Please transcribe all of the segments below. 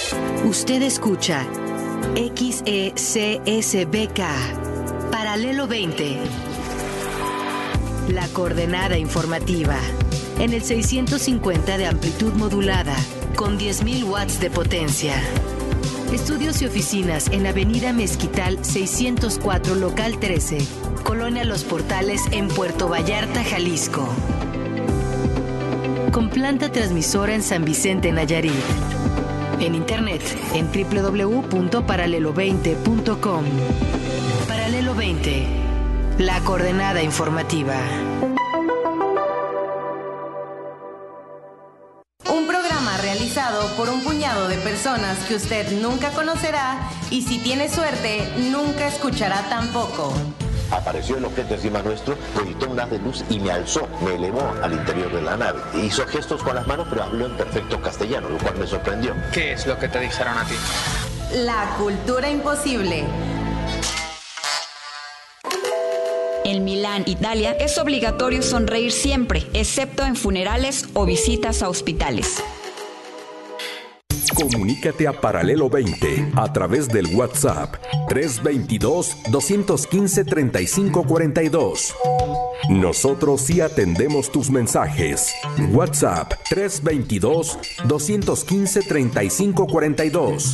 Usted escucha XECSBK, Paralelo 20. La coordenada informativa. En el 650 de amplitud modulada, con 10.000 watts de potencia. Estudios y oficinas en Avenida Mezquital 604, local 13, Colonia Los Portales, en Puerto Vallarta, Jalisco. Con planta transmisora en San Vicente, Nayarit. En internet, en www.paralelo20.com. Paralelo 20, la coordenada informativa. Un programa realizado por un puñado de personas que usted nunca conocerá y, si tiene suerte, nunca escuchará tampoco. Apareció el objeto encima nuestro, proyectó un haz de luz y me alzó, me elevó al interior de la nave. Hizo gestos con las manos, pero habló en perfecto castellano, lo cual me sorprendió. ¿Qué es lo que te dijeron a ti? La cultura imposible. En Milán, Italia, es obligatorio sonreír siempre, excepto en funerales o visitas a hospitales. Comunícate a Paralelo 20 a través del WhatsApp 322-215-3542. Nosotros sí atendemos tus mensajes. WhatsApp 322-215-3542.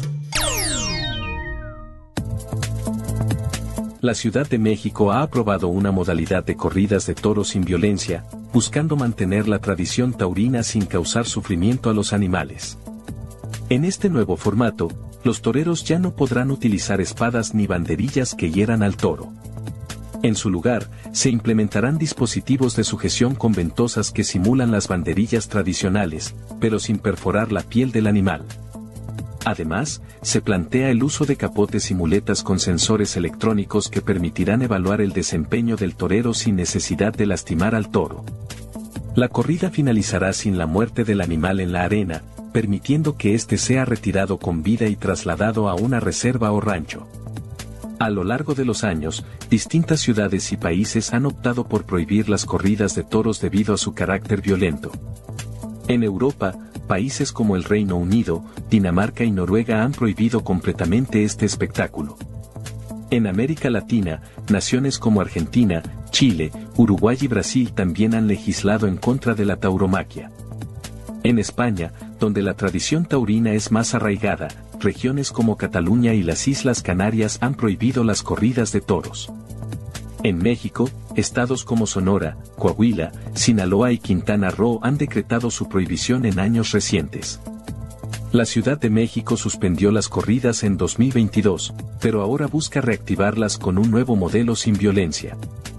La Ciudad de México ha aprobado una modalidad de corridas de toros sin violencia, buscando mantener la tradición taurina sin causar sufrimiento a los animales. En este nuevo formato, los toreros ya no podrán utilizar espadas ni banderillas que hieran al toro. En su lugar, se implementarán dispositivos de sujeción con ventosas que simulan las banderillas tradicionales, pero sin perforar la piel del animal. Además, se plantea el uso de capotes y muletas con sensores electrónicos que permitirán evaluar el desempeño del torero sin necesidad de lastimar al toro. La corrida finalizará sin la muerte del animal en la arena, permitiendo que éste sea retirado con vida y trasladado a una reserva o rancho. A lo largo de los años, distintas ciudades y países han optado por prohibir las corridas de toros debido a su carácter violento. En Europa, países como el Reino Unido, Dinamarca y Noruega han prohibido completamente este espectáculo. En América Latina, naciones como Argentina, Chile, Uruguay y Brasil también han legislado en contra de la tauromaquia. En España, donde la tradición taurina es más arraigada, regiones como Cataluña y las Islas Canarias han prohibido las corridas de toros. En México, estados como Sonora, Coahuila, Sinaloa y Quintana Roo han decretado su prohibición en años recientes. La Ciudad de México suspendió las corridas en 2022, pero ahora busca reactivarlas con un nuevo modelo sin violencia.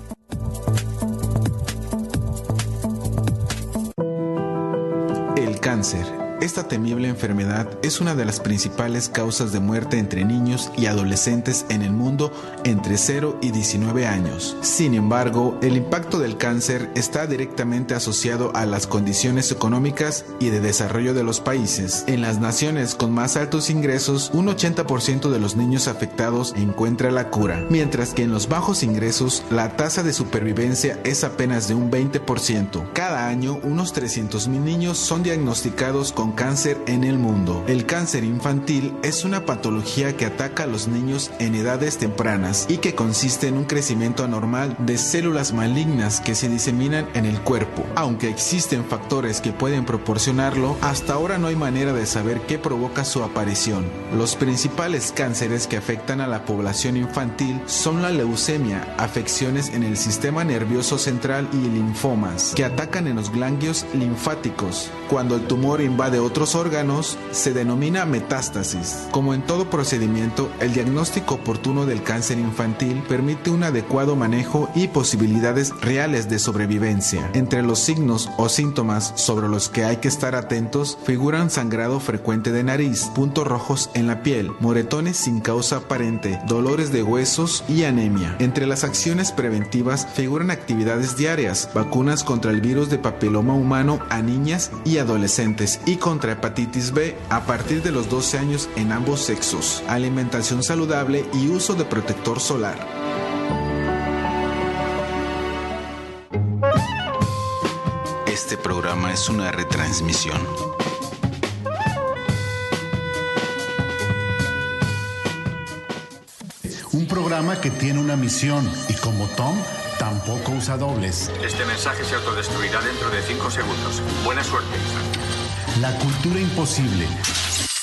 El cáncer. Esta temible enfermedad es una de las principales causas de muerte entre niños y adolescentes en el mundo entre 0 y 19 años. Sin embargo, el impacto del cáncer está directamente asociado a las condiciones económicas y de desarrollo de los países. En las naciones con más altos ingresos, un 80% de los niños afectados encuentra la cura, mientras que en los bajos ingresos, la tasa de supervivencia es apenas de un 20%. Cada año, unos 300,000 niños son diagnosticados con cáncer en el mundo. El cáncer infantil es una patología que ataca a los niños en edades tempranas y que consiste en un crecimiento anormal de células malignas que se diseminan en el cuerpo. Aunque existen factores que pueden proporcionarlo, hasta ahora no hay manera de saber qué provoca su aparición. Los principales cánceres que afectan a la población infantil son la leucemia, afecciones en el sistema nervioso central y linfomas, que atacan en los ganglios linfáticos. Cuando el tumor invade otros órganos, se denomina metástasis. Como en todo procedimiento, el diagnóstico oportuno del cáncer infantil permite un adecuado manejo y posibilidades reales de sobrevivencia. Entre los signos o síntomas sobre los que hay que estar atentos figuran sangrado frecuente de nariz, puntos rojos en la piel, moretones sin causa aparente, dolores de huesos y anemia. Entre las acciones preventivas figuran actividades diarias, vacunas contra el virus de papiloma humano a niñas y adolescentes y contra hepatitis B a partir de los 12 años en ambos sexos, alimentación saludable y uso de protector solar. Este programa es una retransmisión. programa que tiene una misión y como Tom, tampoco usa dobles. Este mensaje se autodestruirá dentro de 5 segundos. Buena suerte. La cultura imposible.